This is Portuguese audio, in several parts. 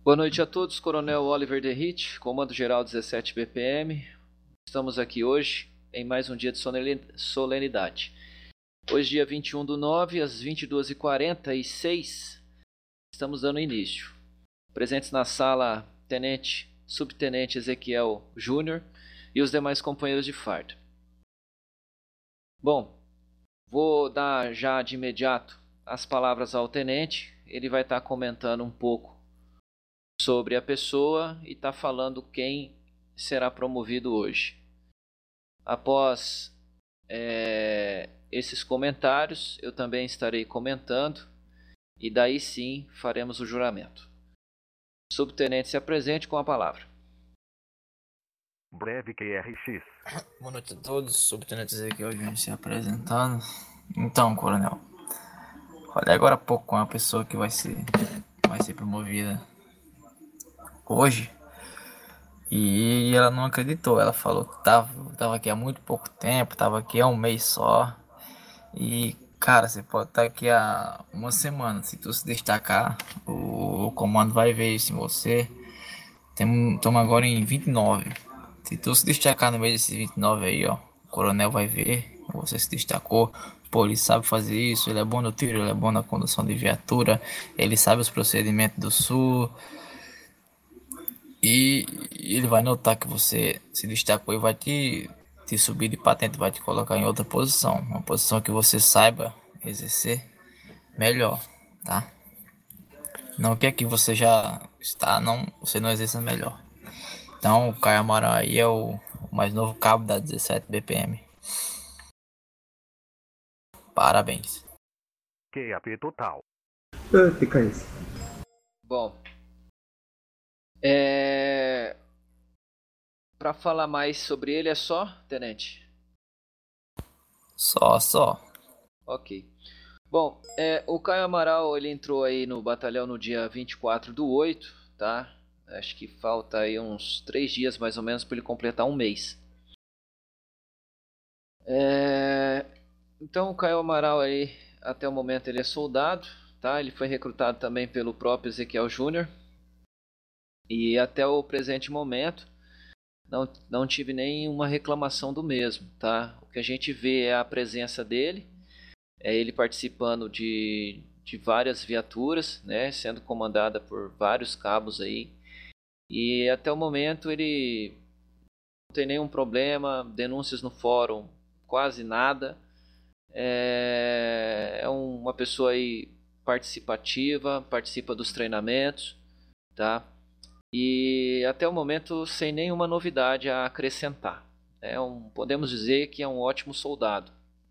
Boa noite a todos, Coronel Oliver Derrit, Comando Geral 17 BPM. Estamos aqui hoje em mais um dia de solenidade. Hoje, dia 21/9, às 22h46, estamos dando início. Presentes na sala, Tenente, Subtenente Ezequiel Júnior e os demais companheiros de farda. Bom, vou dar já de imediato as palavras ao Tenente. Ele vai estar comentando um pouco sobre a pessoa e está falando quem será promovido hoje. Após esses comentários, eu também estarei comentando e daí sim faremos o juramento. Subtenente, se apresente com a palavra. Breve QRX. Boa noite a todos, Subtenente Ezequiel Júnior se apresentando. Então, Coronel, falei agora há pouco com a pessoa que vai ser promovida hoje e ela não acreditou. Ela falou que tava aqui há muito pouco tempo, tava aqui há um mês só. E, cara, você pode estar aqui há uma semana. Se tu se destacar, o comando vai ver isso em você. Estamos agora em 29. Se tu se destacar no meio desses 29 aí, ó, o coronel vai ver, você se destacou. Pô, ele sabe fazer isso, ele é bom no tiro, ele é bom na condução de viatura, ele sabe os procedimentos do sul. E ele vai notar que você se destacou e vai te subir de patente, vai te colocar em outra posição. Uma posição que você saiba exercer melhor, tá? Não que aqui você já está, não, você não exerça melhor. Então, o Caio Amaral aí é o mais novo cabo da 17 BPM. Parabéns. QAP total. Fica isso. Bom, para falar mais sobre ele é só, Tenente? Só. Ok. Bom, o Caio Amaral ele entrou aí no batalhão no dia 24/8, tá? Acho que falta aí uns 3 dias mais ou menos para ele completar um mês. Então o Caio Amaral aí, até o momento ele é soldado, tá? Ele foi recrutado também pelo próprio Ezequiel Júnior. E até o presente momento não tive nenhuma reclamação do mesmo, tá? O que a gente vê é a presença dele, é ele participando de várias viaturas, né? Sendo comandada por vários cabos aí. E até o momento ele não tem nenhum problema, denúncias no fórum, quase nada. É uma pessoa aí participativa, participa dos treinamentos, tá? E até o momento sem nenhuma novidade a acrescentar. Podemos dizer que é um ótimo soldado.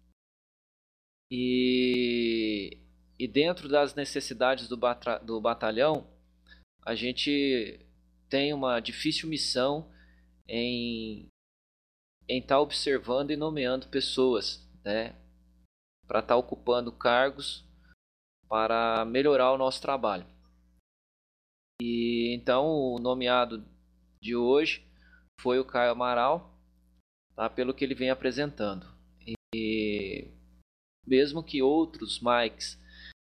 E dentro das necessidades do batalhão, a gente tem uma difícil missão em estar observando e nomeando pessoas, né, para estar ocupando cargos para melhorar o nosso trabalho. E então o nomeado de hoje foi o Caio Amaral, tá, pelo que ele vem apresentando. E mesmo que outros Mikes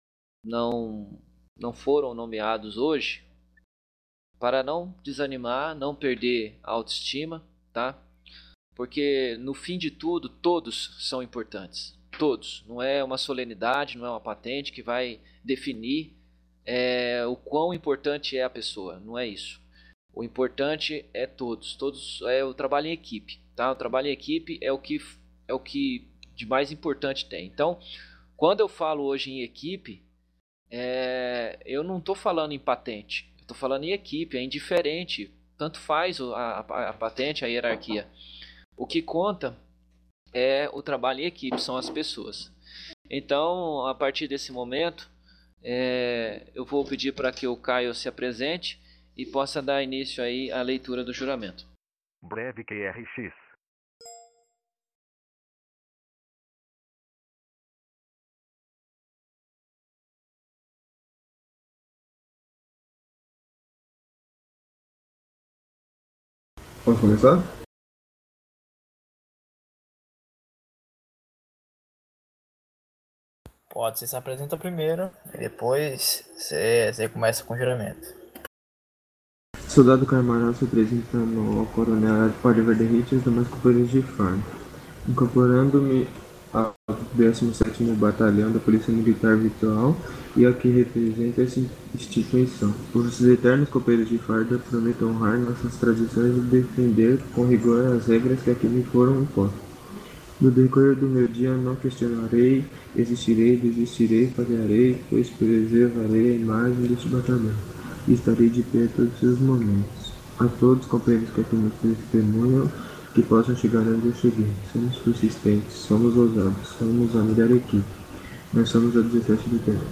não foram nomeados hoje, para não desanimar, não perder a autoestima, tá? Porque no fim de tudo, todos são importantes. Todos. Não é uma solenidade, não é uma patente que vai definir o quão importante é a pessoa. Não é isso. O importante é todos. Todos é o trabalho em equipe, tá? O trabalho em equipe é o que de mais importante tem. Então, quando eu falo hoje em equipe, eu não estou falando em patente. Eu estou falando em equipe. É indiferente. Tanto faz a patente, a hierarquia. O que conta é o trabalho em equipe, são as pessoas. Então, a partir desse momento, eu vou pedir para que o Caio se apresente e possa dar início aí à leitura do juramento. Breve QRX. Posso começar? Pode, você se apresenta primeiro e depois você começa com o juramento. Soldado Carmaral se apresentando ao coronel Oliver de Hitchens, demais companheiros de farda. Incorporando-me ao 17º Batalhão da Polícia Militar Virtual e ao que representa essa instituição. Os eternos companheiros de farda prometo honrar nossas tradições e defender com rigor as regras que aqui me foram impostas. No decorrer do meu dia não questionarei, existirei, desistirei, falharei, pois preservarei a imagem deste batalhão e estarei de pé em todos os seus momentos. A todos os companheiros que aqui nos testemunham, que possam chegar onde eu cheguei. Somos persistentes, somos ousados, somos a melhor equipe. Nós somos a 17 do tempo.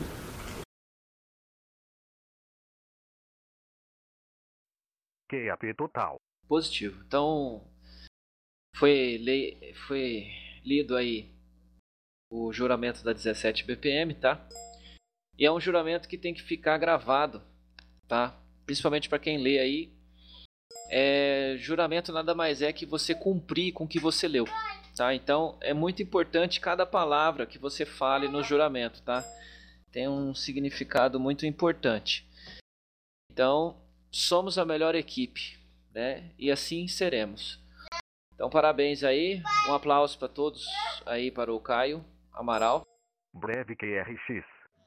QAP total. Positivo. Então, foi lido aí o juramento da 17 BPM, tá? E é um juramento que tem que ficar gravado, tá? Principalmente para quem lê aí. Juramento nada mais é que você cumprir com o que você leu, tá? Então, é muito importante cada palavra que você fale no juramento, tá? Tem um significado muito importante. Então, somos a melhor equipe, né? E assim seremos. Então, parabéns aí. Um aplauso para todos aí, para o Caio Amaral. Breve QRX.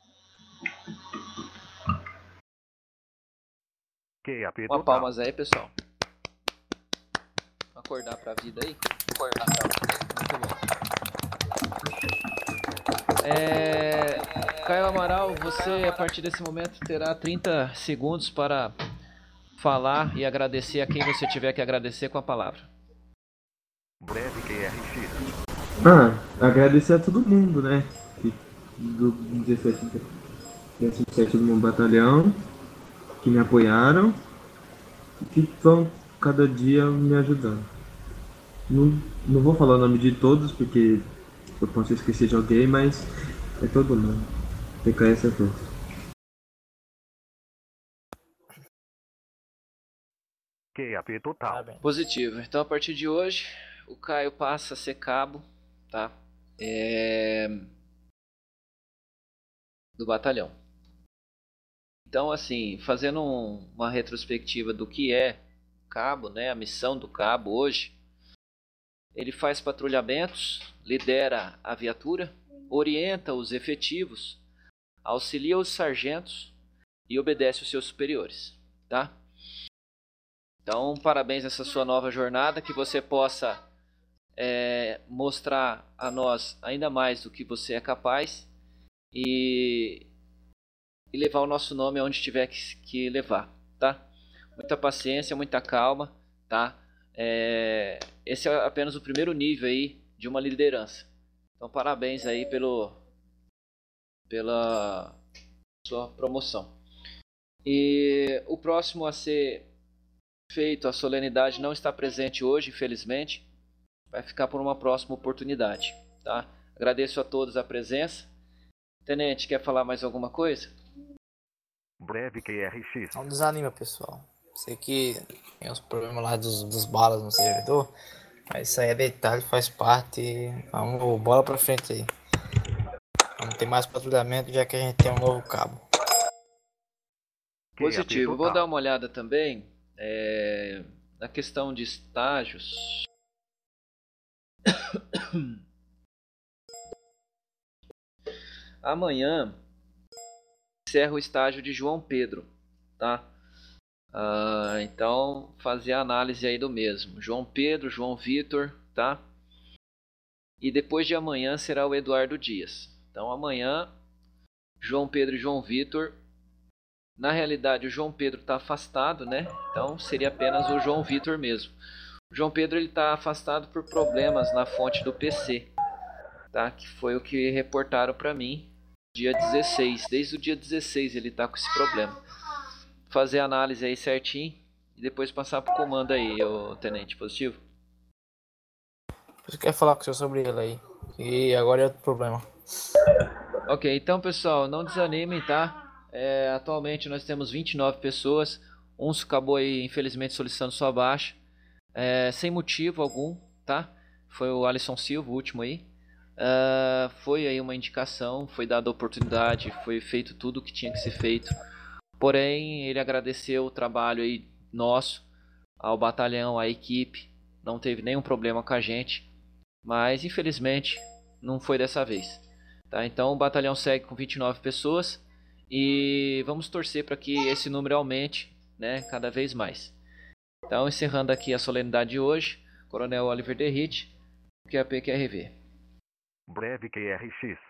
QAP Uma total. palmas aí, pessoal. Acordar para a vida aí. Acordar para a vida. Muito bom. Caio Amaral, você a partir desse momento terá 30 segundos para falar e agradecer a quem você tiver que agradecer com a palavra. Breve QRX. Agradecer a todo mundo, né? Do 17º Batalhão, que me apoiaram e que estão cada dia me ajudando. Não vou falar o nome de todos, porque eu posso esquecer de alguém, mas é todo mundo. PKS a todos. QAP total. Parabéns. Positivo. Então, a partir de hoje, o Caio passa a ser cabo, tá? Do batalhão. Então, assim, fazendo uma retrospectiva do que é cabo, né? A missão do cabo hoje. Ele faz patrulhamentos, lidera a viatura, orienta os efetivos, auxilia os sargentos e obedece os seus superiores, tá? Então, parabéns nessa sua nova jornada, que você possa mostrar a nós ainda mais do que você é capaz e levar o nosso nome aonde tiver que levar, tá? Muita paciência, muita calma, tá? Esse é apenas o primeiro nível aí de uma liderança. Então, parabéns aí pela sua promoção. E o próximo a ser feito, a solenidade não está presente hoje, infelizmente. Vai ficar por uma próxima oportunidade, tá? Agradeço a todos a presença. Tenente, quer falar mais alguma coisa? Breve QRX. Não desanima, pessoal. Sei que tem uns problemas lá dos balas no servidor, mas isso aí é detalhe, faz parte. Vamos, bola pra frente aí. Vamos ter mais patrulhamento, já que a gente tem um novo cabo. Positivo. QAP Vou dar total. uma olhada também na questão de estágios. Amanhã encerra o estágio de João Pedro, tá? Então, fazer a análise aí do mesmo. João Pedro, João Vitor, tá? E depois de amanhã será o Eduardo Dias. Então, amanhã, João Pedro e João Vitor. Na realidade, o João Pedro está afastado, né? Então, seria apenas o João Vitor mesmo. O João Pedro está afastado por problemas na fonte do PC, tá? Que foi o que reportaram para mim dia 16. Desde o dia 16 ele está com esse problema. Fazer a análise aí certinho e depois passar pro comando aí, o tenente. Positivo? Você quer falar com o senhor sobre ele aí? E agora é outro problema. Ok, então pessoal, não desanimem, tá? Atualmente nós temos 29 pessoas. Um acabou aí, infelizmente, solicitando sua baixa. Sem motivo algum, tá? Foi o Alisson Silva, o último aí. Foi aí uma indicação, foi dada a oportunidade, foi feito tudo o que tinha que ser feito. Porém, ele agradeceu o trabalho aí nosso, ao batalhão, à equipe, não teve nenhum problema com a gente, mas infelizmente não foi dessa vez. Tá? Então o batalhão segue com 29 pessoas e vamos torcer para que esse número aumente, né, cada vez mais. Então, encerrando aqui a solenidade de hoje, Coronel Oliver Derrite, QAP QRV. Breve QRX.